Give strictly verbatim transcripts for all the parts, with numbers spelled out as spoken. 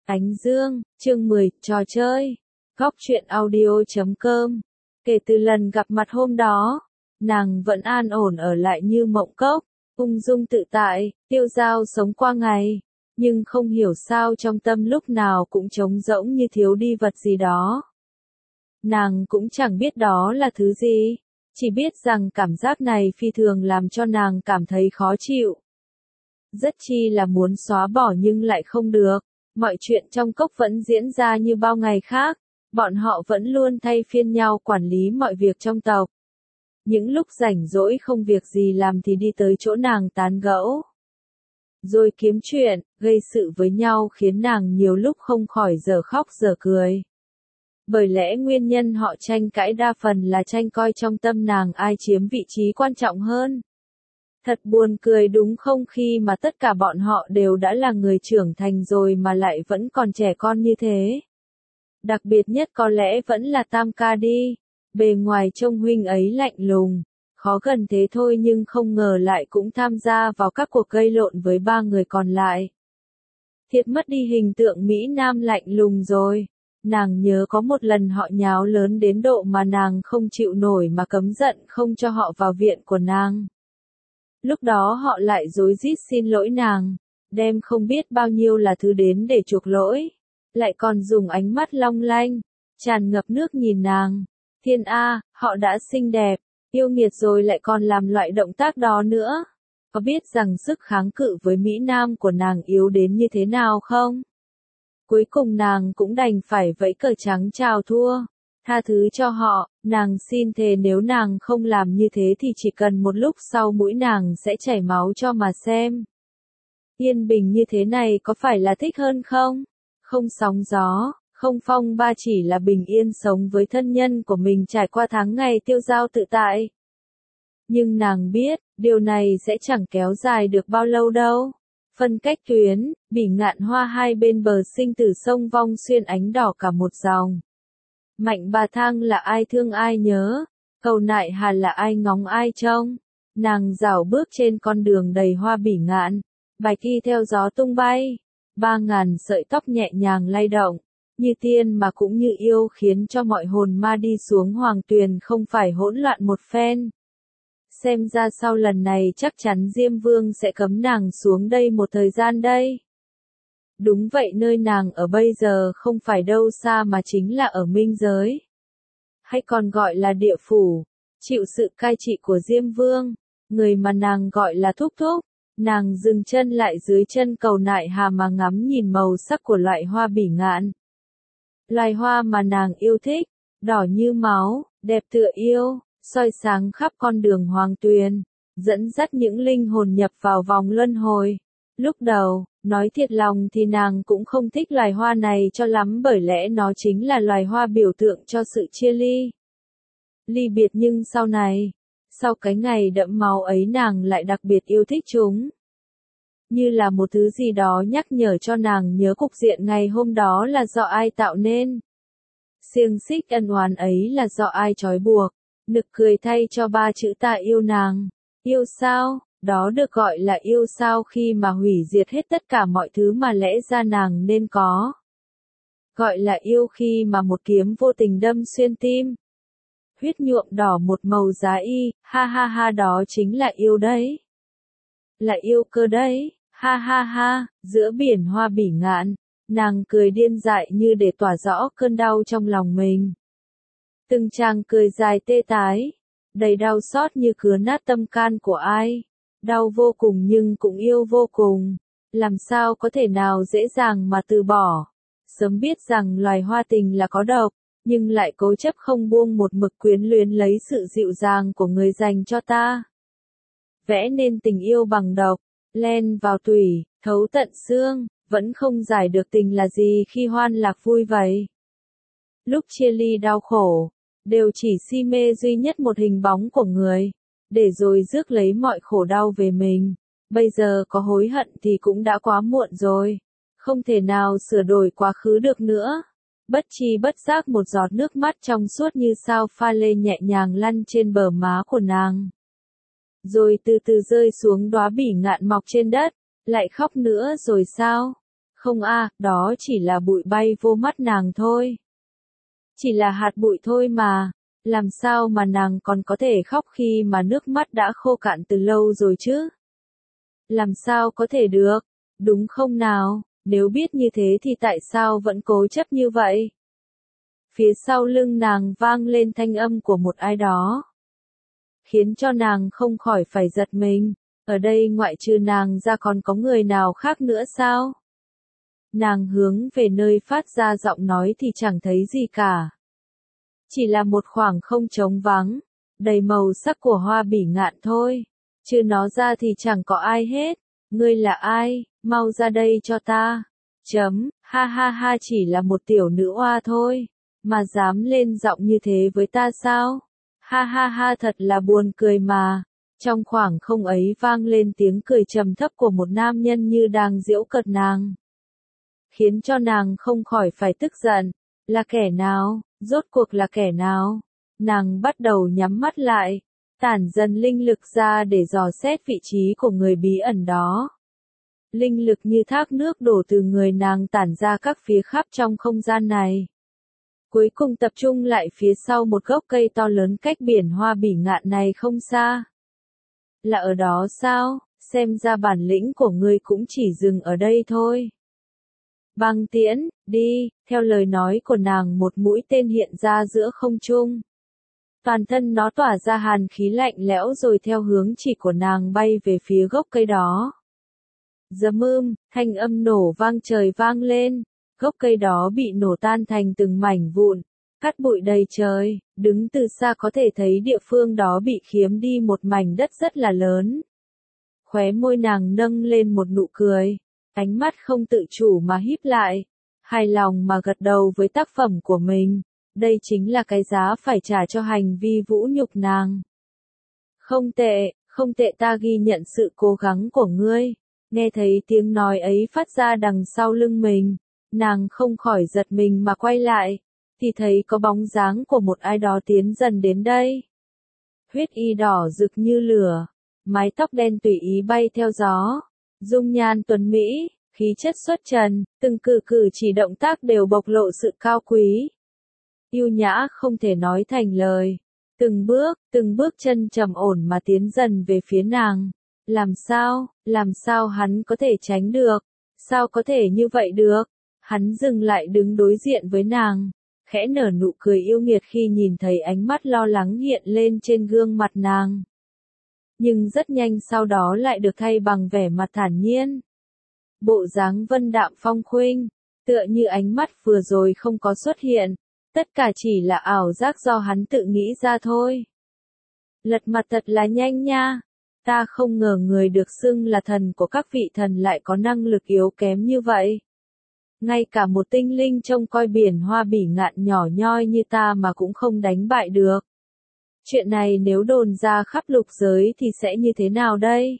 Ánh Dương, chương mười, trò chơi. Góc truyện audio chấm com. Kể từ lần gặp mặt hôm đó, nàng vẫn an ổn ở lại như mộng cốc, ung dung tự tại, tiêu dao sống qua ngày. Nhưng không hiểu sao trong tâm lúc nào cũng trống rỗng như thiếu đi vật gì đó. Nàng cũng chẳng biết đó là thứ gì, chỉ biết rằng cảm giác này phi thường làm cho nàng cảm thấy khó chịu. Rất chi là muốn xóa bỏ nhưng lại không được. Mọi chuyện trong cốc vẫn diễn ra như bao ngày khác, bọn họ vẫn luôn thay phiên nhau quản lý mọi việc trong tộc. Những lúc rảnh rỗi không việc gì làm thì đi tới chỗ nàng tán gẫu. Rồi kiếm chuyện, gây sự với nhau khiến nàng nhiều lúc không khỏi dở khóc dở cười. Bởi lẽ nguyên nhân họ tranh cãi đa phần là tranh coi trong tâm nàng ai chiếm vị trí quan trọng hơn. Thật buồn cười đúng không khi mà tất cả bọn họ đều đã là người trưởng thành rồi mà lại vẫn còn trẻ con như thế. Đặc biệt nhất có lẽ vẫn là Tam ca đi. Bề ngoài trông huynh ấy lạnh lùng, khó gần thế thôi nhưng không ngờ lại cũng tham gia vào các cuộc gây lộn với ba người còn lại. Thiệt mất đi hình tượng Mỹ Nam lạnh lùng rồi. Nàng nhớ có một lần họ nháo lớn đến độ mà nàng không chịu nổi mà cấm giận không cho họ vào viện của nàng. Lúc đó họ lại rối rít xin lỗi nàng, đem không biết bao nhiêu là thứ đến để chuộc lỗi, lại còn dùng ánh mắt long lanh, tràn ngập nước nhìn nàng. Thiên A, họ đã xinh đẹp, yêu nghiệt rồi lại còn làm loại động tác đó nữa. Có biết rằng sức kháng cự với Mỹ Nam của nàng yếu đến như thế nào không? Cuối cùng nàng cũng đành phải vẫy cờ trắng chào thua. Tha thứ cho họ, nàng xin thề nếu nàng không làm như thế thì chỉ cần một lúc sau mũi nàng sẽ chảy máu cho mà xem. Yên bình như thế này có phải là thích hơn không? Không sóng gió, không phong ba chỉ là bình yên sống với thân nhân của mình trải qua tháng ngày tiêu dao tự tại. Nhưng nàng biết, điều này sẽ chẳng kéo dài được bao lâu đâu. Phân cách tuyến, bỉ ngạn hoa hai bên bờ sinh tử sông Vong Xuyên ánh đỏ cả một dòng. Mạnh bà thang là ai thương ai nhớ, cầu nại hà là ai ngóng ai trông. Nàng dạo bước trên con đường đầy hoa bỉ ngạn, bạch y theo gió tung bay, ba ngàn sợi tóc nhẹ nhàng lay động, như tiên mà cũng như yêu khiến cho mọi hồn ma đi xuống hoàng tuyền không phải hỗn loạn một phen. Xem ra sau lần này chắc chắn Diêm Vương sẽ cấm nàng xuống đây một thời gian đây. Đúng vậy, nơi nàng ở bây giờ không phải đâu xa mà chính là ở Minh Giới. Hay còn gọi là địa phủ, chịu sự cai trị của Diêm Vương, người mà nàng gọi là thúc thúc. Nàng dừng chân lại dưới chân cầu nại hà mà ngắm nhìn màu sắc của loại hoa bỉ ngạn. Loài hoa mà nàng yêu thích, đỏ như máu, đẹp tựa yêu, soi sáng khắp con đường hoàng tuyền, dẫn dắt những linh hồn nhập vào vòng luân hồi. Lúc đầu, nói thiệt lòng thì nàng cũng không thích loài hoa này cho lắm bởi lẽ nó chính là loài hoa biểu tượng cho sự chia ly. Ly biệt nhưng sau này, sau cái ngày đẫm máu ấy nàng lại đặc biệt yêu thích chúng. Như là một thứ gì đó nhắc nhở cho nàng nhớ cục diện ngày hôm đó là do ai tạo nên. Xiềng xích ân oán ấy là do ai trói buộc. Nực cười thay cho ba chữ ta yêu nàng. Yêu sao? Đó được gọi là yêu sao khi mà hủy diệt hết tất cả mọi thứ mà lẽ ra nàng nên có. Gọi là yêu khi mà một kiếm vô tình đâm xuyên tim. Huyết nhuộm đỏ một màu giá y, ha ha ha đó chính là yêu đấy. Là yêu cơ đấy, ha ha ha, giữa biển hoa bỉ ngạn, nàng cười điên dại như để tỏa rõ cơn đau trong lòng mình. Từng tràng cười dài tê tái, đầy đau xót như cứa nát tâm can của ai. Đau vô cùng nhưng cũng yêu vô cùng. Làm sao có thể nào dễ dàng mà từ bỏ. Sớm biết rằng loài hoa tình là có độc, nhưng lại cố chấp không buông một mực quyến luyến lấy sự dịu dàng của người dành cho ta. Vẽ nên tình yêu bằng độc, len vào tủy, thấu tận xương, vẫn không giải được tình là gì khi hoan lạc vui vậy. Lúc chia ly đau khổ, đều chỉ si mê duy nhất một hình bóng của người, để rồi rước lấy mọi khổ đau về mình. Bây giờ có hối hận thì cũng đã quá muộn rồi, không thể nào sửa đổi quá khứ được nữa. Bất chi bất giác một giọt nước mắt trong suốt như sao pha lê nhẹ nhàng lăn trên bờ má của nàng. Rồi từ từ rơi xuống đóa bỉ ngạn mọc trên đất, lại khóc nữa rồi sao? Không a, đó chỉ là bụi bay vô mắt nàng thôi. Chỉ là hạt bụi thôi mà, làm sao mà nàng còn có thể khóc khi mà nước mắt đã khô cạn từ lâu rồi chứ? Làm sao có thể được, đúng không nào? Nếu biết như thế thì tại sao vẫn cố chấp như vậy? Phía sau lưng nàng vang lên thanh âm của một ai đó, khiến cho nàng không khỏi phải giật mình. Ở đây ngoại trừ nàng ra còn có người nào khác nữa sao? Nàng hướng về nơi phát ra giọng nói thì chẳng thấy gì cả. Chỉ là một khoảng không trống vắng, đầy màu sắc của hoa bỉ ngạn thôi. Chứ nó ra thì chẳng có ai hết. Ngươi là ai? Mau ra đây cho ta. Chấm, ha ha ha, chỉ là một tiểu nữ oa thôi. Mà dám lên giọng như thế với ta sao? Ha ha ha, thật là buồn cười mà. Trong khoảng không ấy vang lên tiếng cười trầm thấp của một nam nhân như đang giễu cợt nàng, khiến cho nàng không khỏi phải tức giận. Là kẻ nào? Rốt cuộc là kẻ nào? Nàng bắt đầu nhắm mắt lại, tản dần linh lực ra để dò xét vị trí của người bí ẩn đó. Linh lực như thác nước đổ từ người nàng tản ra các phía khắp trong không gian này. Cuối cùng tập trung lại phía sau một gốc cây to lớn cách biển hoa bỉ ngạn này không xa. Là ở đó sao? Xem ra bản lĩnh của ngươi cũng chỉ dừng ở đây thôi. Băng tiễn, đi, theo lời nói của nàng một mũi tên hiện ra giữa không trung. Toàn thân nó tỏa ra hàn khí lạnh lẽo rồi theo hướng chỉ của nàng bay về phía gốc cây đó. Dầm ưm, thanh âm nổ vang trời vang lên, gốc cây đó bị nổ tan thành từng mảnh vụn, cát bụi đầy trời, đứng từ xa có thể thấy địa phương đó bị khiếm đi một mảnh đất rất là lớn. Khóe môi nàng nâng lên một nụ cười, ánh mắt không tự chủ mà híp lại, hài lòng mà gật đầu với tác phẩm của mình. Đây chính là cái giá phải trả cho hành vi vũ nhục nàng. Không tệ, không tệ, ta ghi nhận sự cố gắng của ngươi. Nghe thấy tiếng nói ấy phát ra đằng sau lưng mình, nàng không khỏi giật mình mà quay lại, thì thấy có bóng dáng của một ai đó tiến dần đến đây. Huyết y đỏ rực như lửa, mái tóc đen tùy ý bay theo gió, dung nhan tuấn mỹ, khí chất xuất trần, từng cử cử chỉ động tác đều bộc lộ sự cao quý. Yêu nhã không thể nói thành lời, từng bước, từng bước chân trầm ổn mà tiến dần về phía nàng. Làm sao, làm sao hắn có thể tránh được, sao có thể như vậy được? Hắn dừng lại đứng đối diện với nàng, khẽ nở nụ cười yêu nghiệt khi nhìn thấy ánh mắt lo lắng hiện lên trên gương mặt nàng. Nhưng rất nhanh sau đó lại được thay bằng vẻ mặt thản nhiên. Bộ dáng vân đạm phong khuynh, tựa như ánh mắt vừa rồi không có xuất hiện. Tất cả chỉ là ảo giác do hắn tự nghĩ ra thôi. Lật mặt thật là nhanh nha. Ta không ngờ người được xưng là thần của các vị thần lại có năng lực yếu kém như vậy. Ngay cả một tinh linh trông coi biển hoa bỉ ngạn nhỏ nhoi như ta mà cũng không đánh bại được. Chuyện này nếu đồn ra khắp lục giới thì sẽ như thế nào đây?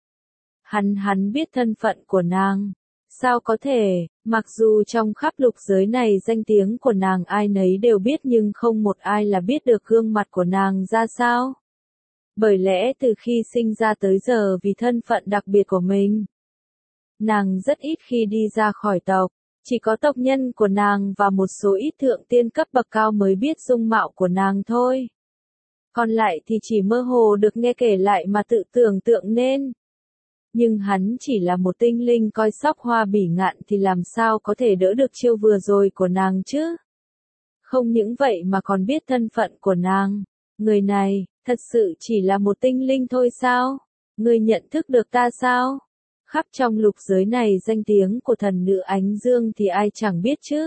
Hắn hắn biết thân phận của nàng. Sao có thể, mặc dù trong khắp lục giới này danh tiếng của nàng ai nấy đều biết nhưng không một ai là biết được gương mặt của nàng ra sao. Bởi lẽ từ khi sinh ra tới giờ vì thân phận đặc biệt của mình, nàng rất ít khi đi ra khỏi tộc, chỉ có tộc nhân của nàng và một số ít thượng tiên cấp bậc cao mới biết dung mạo của nàng thôi. Còn lại thì chỉ mơ hồ được nghe kể lại mà tự tưởng tượng nên. Nhưng hắn chỉ là một tinh linh coi sóc hoa bỉ ngạn thì làm sao có thể đỡ được chiêu vừa rồi của nàng chứ? Không những vậy mà còn biết thân phận của nàng. Người này, thật sự chỉ là một tinh linh thôi sao? Ngươi nhận thức được ta sao? Khắp trong lục giới này danh tiếng của thần nữ Ánh Dương thì ai chẳng biết chứ?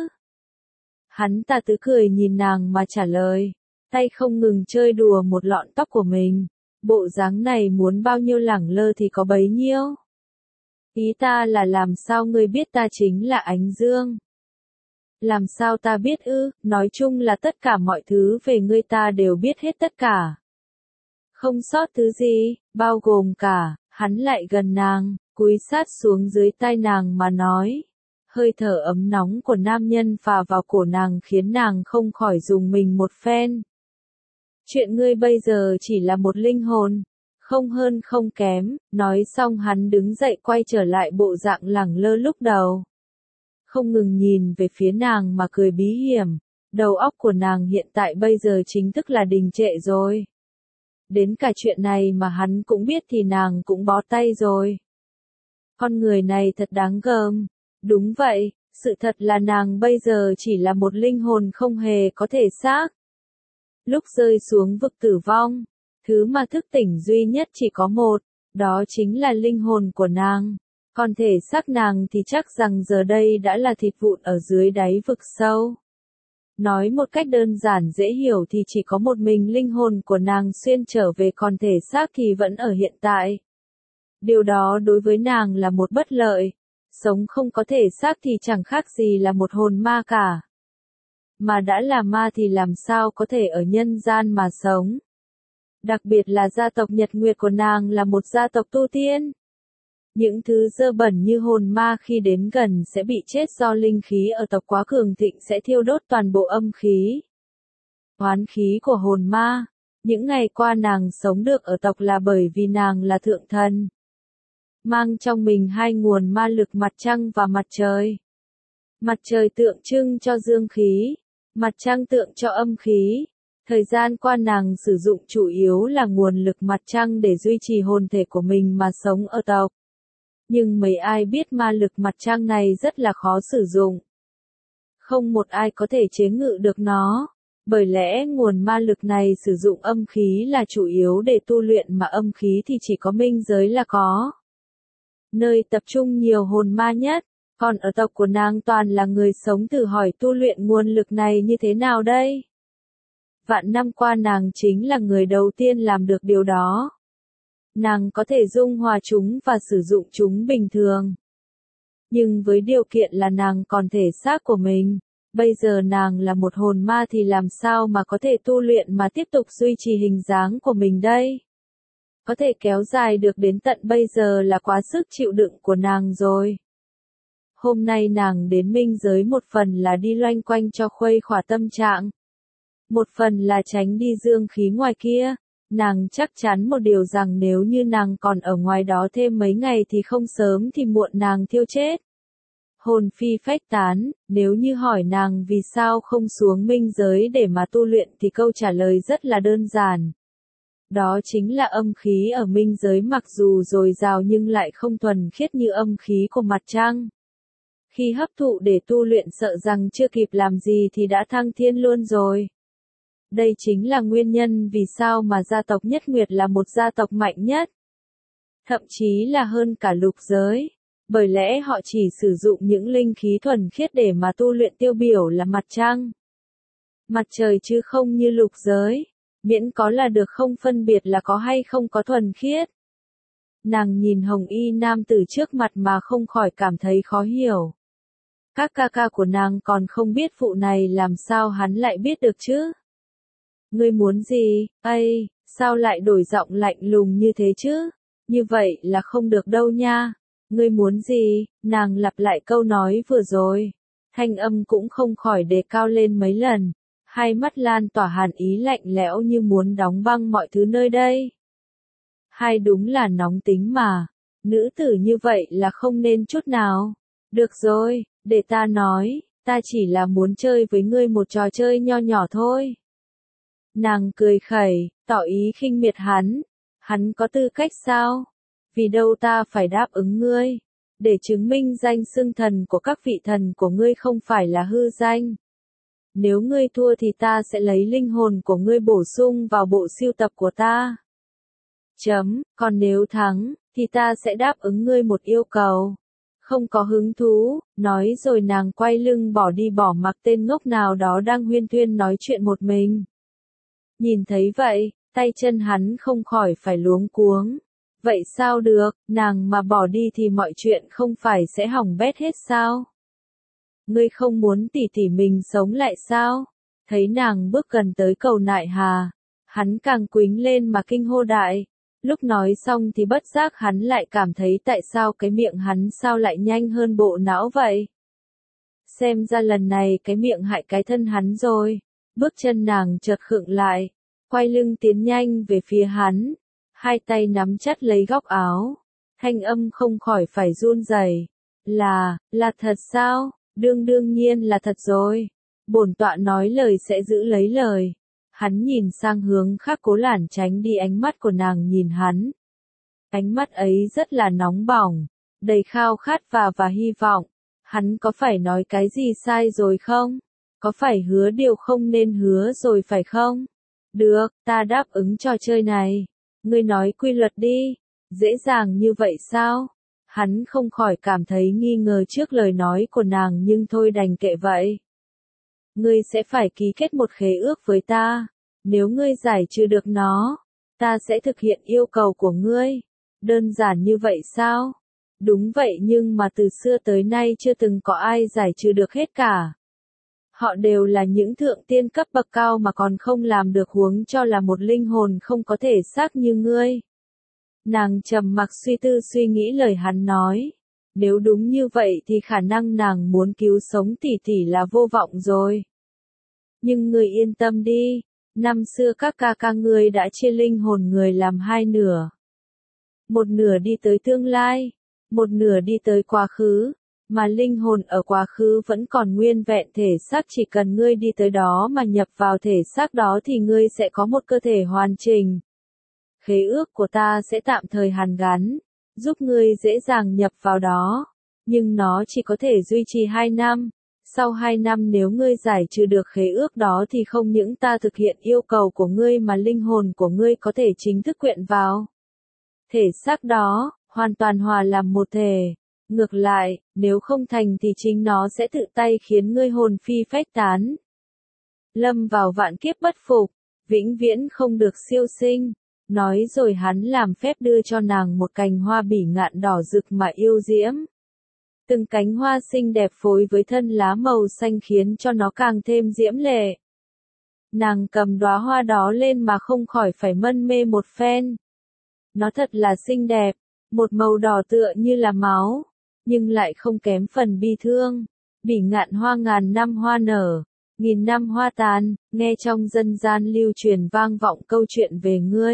Hắn ta tứ cười nhìn nàng mà trả lời, tay không ngừng chơi đùa một lọn tóc của mình. Bộ dáng này muốn bao nhiêu lẳng lơ thì có bấy nhiêu. Ý ta là làm sao ngươi biết ta chính là Ánh Dương? Làm sao ta biết ư, nói chung là tất cả mọi thứ về ngươi ta đều biết hết tất cả. Không sót thứ gì, bao gồm cả, hắn lại gần nàng, cúi sát xuống dưới tai nàng mà nói. Hơi thở ấm nóng của nam nhân phả vào cổ nàng khiến nàng không khỏi rùng mình một phen. Chuyện ngươi bây giờ chỉ là một linh hồn, không hơn không kém, nói xong hắn đứng dậy quay trở lại bộ dạng lẳng lơ lúc đầu. không ngừng nhìn về phía nàng mà cười bí hiểm. Đầu óc của nàng hiện tại bây giờ chính thức là đình trệ rồi. Đến cả chuyện này mà hắn cũng biết thì nàng cũng bó tay rồi. Con người này thật đáng gờm. Đúng vậy, sự thật là nàng bây giờ chỉ là một linh hồn không hề có thể xác. Lúc rơi xuống vực tử vong, thứ mà thức tỉnh duy nhất chỉ có một, đó chính là linh hồn của nàng. Còn thể xác nàng thì chắc rằng giờ đây đã là thịt vụn ở dưới đáy vực sâu. Nói một cách đơn giản dễ hiểu thì chỉ có một mình linh hồn của nàng xuyên trở về, còn thể xác thì vẫn ở hiện tại. Điều đó đối với nàng là một bất lợi. Sống không có thể xác thì chẳng khác gì là một hồn ma cả. Mà đã là ma thì làm sao có thể ở nhân gian mà sống. Đặc biệt là gia tộc Nhật Nguyệt của nàng là một gia tộc tu tiên. Những thứ dơ bẩn như hồn ma khi đến gần sẽ bị chết do linh khí ở tộc quá cường thịnh sẽ thiêu đốt toàn bộ âm khí. Oán khí của hồn ma. Những ngày qua nàng sống được ở tộc là bởi vì nàng là thượng thần. Mang trong mình hai nguồn ma lực, mặt trăng và mặt trời. Mặt trời tượng trưng cho dương khí, mặt trăng tượng cho âm khí. Thời gian qua nàng sử dụng chủ yếu là nguồn lực mặt trăng để duy trì hồn thể của mình mà sống ở tộc. Nhưng mấy ai biết ma lực mặt trăng này rất là khó sử dụng. Không một ai có thể chế ngự được nó. Bởi lẽ nguồn ma lực này sử dụng âm khí là chủ yếu để tu luyện, mà âm khí thì chỉ có minh giới là có. Nơi tập trung nhiều hồn ma nhất, còn ở tộc của nàng toàn là người sống, thử hỏi tu luyện nguồn lực này như thế nào đây? Vạn năm qua nàng chính là người đầu tiên làm được điều đó. Nàng có thể dung hòa chúng và sử dụng chúng bình thường. Nhưng với điều kiện là nàng còn thể xác của mình. Bây giờ nàng là một hồn ma thì làm sao mà có thể tu luyện mà tiếp tục duy trì hình dáng của mình đây? Có thể kéo dài được đến tận bây giờ là quá sức chịu đựng của nàng rồi. Hôm nay nàng đến minh giới một phần là đi loanh quanh cho khuây khỏa tâm trạng. Một phần là tránh đi dương khí ngoài kia. Nàng chắc chắn một điều rằng nếu như nàng còn ở ngoài đó thêm mấy ngày thì không sớm thì muộn nàng thiêu chết. Hồn phi phách tán. Nếu như hỏi nàng vì sao không xuống minh giới để mà tu luyện thì câu trả lời rất là đơn giản. Đó chính là âm khí ở minh giới mặc dù dồi dào nhưng lại không thuần khiết như âm khí của mặt trăng. Khi hấp thụ để tu luyện sợ rằng chưa kịp làm gì thì đã thăng thiên luôn rồi. Đây chính là nguyên nhân vì sao mà gia tộc Nhất Nguyệt là một gia tộc mạnh nhất. Thậm chí là hơn cả lục giới. Bởi lẽ họ chỉ sử dụng những linh khí thuần khiết để mà tu luyện, tiêu biểu là mặt trăng, mặt trời, chứ không như lục giới. Miễn có là được, không phân biệt là có hay không có thuần khiết. Nàng nhìn hồng y nam tử trước mặt mà không khỏi cảm thấy khó hiểu. Các ca ca của nàng còn không biết vụ này, làm sao hắn lại biết được chứ? Ngươi muốn gì? Ây, sao lại đổi giọng lạnh lùng như thế chứ? Như vậy là không được đâu nha. Ngươi muốn gì? Nàng lặp lại câu nói vừa rồi. Thanh âm cũng không khỏi đề cao lên mấy lần. Hai mắt lan tỏa hàn ý lạnh lẽo như muốn đóng băng mọi thứ nơi đây. Hai đúng là nóng tính mà. Nữ tử như vậy là không nên chút nào. Được rồi, để ta nói, ta chỉ là muốn chơi với ngươi một trò chơi nho nhỏ thôi. Nàng cười khẩy, tỏ ý khinh miệt hắn. Hắn có tư cách sao? Vì đâu ta phải đáp ứng ngươi. Để chứng minh danh xưng thần của các vị thần của ngươi không phải là hư danh. Nếu ngươi thua thì ta sẽ lấy linh hồn của ngươi bổ sung vào bộ sưu tập của ta. Chấm, còn nếu thắng, thì ta sẽ đáp ứng ngươi một yêu cầu. Không có hứng thú, nói rồi nàng quay lưng bỏ đi, bỏ mặc tên ngốc nào đó đang huyên thuyên nói chuyện một mình. Nhìn thấy vậy, tay chân hắn không khỏi phải luống cuống. Vậy sao được, nàng mà bỏ đi thì mọi chuyện không phải sẽ hỏng bét hết sao? Ngươi không muốn tỷ tỷ mình sống lại sao? Thấy nàng bước gần tới cầu nại hà, hắn càng quýnh lên mà kinh hô đại. Lúc nói xong thì bất giác hắn lại cảm thấy tại sao cái miệng hắn sao lại nhanh hơn bộ não vậy? Xem ra lần này cái miệng hại cái thân hắn rồi. Bước chân nàng chợt khựng lại, quay lưng tiến nhanh về phía hắn, hai tay nắm chặt lấy góc áo, thanh âm không khỏi phải run rẩy. Là, là thật sao? Đương đương nhiên là thật rồi. Bổn tọa nói lời sẽ giữ lấy lời. Hắn nhìn sang hướng khác cố lản tránh đi ánh mắt của nàng nhìn hắn. Ánh mắt ấy rất là nóng bỏng, đầy khao khát và và hy vọng. Hắn có phải nói cái gì sai rồi không? Có phải hứa điều không nên hứa rồi phải không? Được, ta đáp ứng trò chơi này. Ngươi nói quy luật đi. Dễ dàng như vậy sao? Hắn không khỏi cảm thấy nghi ngờ trước lời nói của nàng nhưng thôi đành kệ vậy. Ngươi sẽ phải ký kết một khế ước với ta. Nếu ngươi giải trừ được nó, ta sẽ thực hiện yêu cầu của ngươi. Đơn giản như vậy sao? Đúng vậy nhưng mà từ xưa tới nay chưa từng có ai giải trừ được hết cả. Họ đều là những thượng tiên cấp bậc cao mà còn không làm được huống cho là một linh hồn không có thể xác như ngươi. Nàng trầm mặc suy tư suy nghĩ lời hắn nói. Nếu đúng như vậy thì khả năng nàng muốn cứu sống tỷ tỷ là vô vọng rồi. Nhưng người yên tâm đi, năm xưa các ca ca ngươi đã chia linh hồn người làm hai nửa. Một nửa đi tới tương lai, một nửa đi tới quá khứ, mà linh hồn ở quá khứ vẫn còn nguyên vẹn thể xác, chỉ cần ngươi đi tới đó mà nhập vào thể xác đó thì ngươi sẽ có một cơ thể hoàn chỉnh. Khế ước của ta sẽ tạm thời hàn gắn, giúp ngươi dễ dàng nhập vào đó, nhưng nó chỉ có thể duy trì hai năm. Sau hai năm nếu ngươi giải trừ được khế ước đó thì không những ta thực hiện yêu cầu của ngươi mà linh hồn của ngươi có thể chính thức quyện vào thể xác đó, hoàn toàn hòa làm một thể. Ngược lại, nếu không thành thì chính nó sẽ tự tay khiến ngươi hồn phi phách tán. Lâm vào vạn kiếp bất phục, vĩnh viễn không được siêu sinh. Nói rồi hắn làm phép đưa cho nàng một cành hoa bỉ ngạn đỏ rực mà yêu diễm. Từng cánh hoa xinh đẹp phối với thân lá màu xanh khiến cho nó càng thêm diễm lệ. Nàng cầm đóa hoa đó lên mà không khỏi phải mân mê một phen. Nó thật là xinh đẹp, một màu đỏ tựa như là máu, nhưng lại không kém phần bi thương. Bỉ ngạn hoa ngàn năm hoa nở, nghìn năm hoa tàn, nghe trong dân gian lưu truyền vang vọng câu chuyện về ngươi.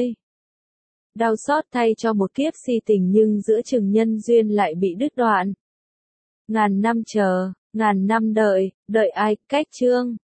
Đau xót thay cho một kiếp si tình nhưng giữa chừng nhân duyên lại bị đứt đoạn. Ngàn năm chờ, ngàn năm đợi, đợi ai, cách chương.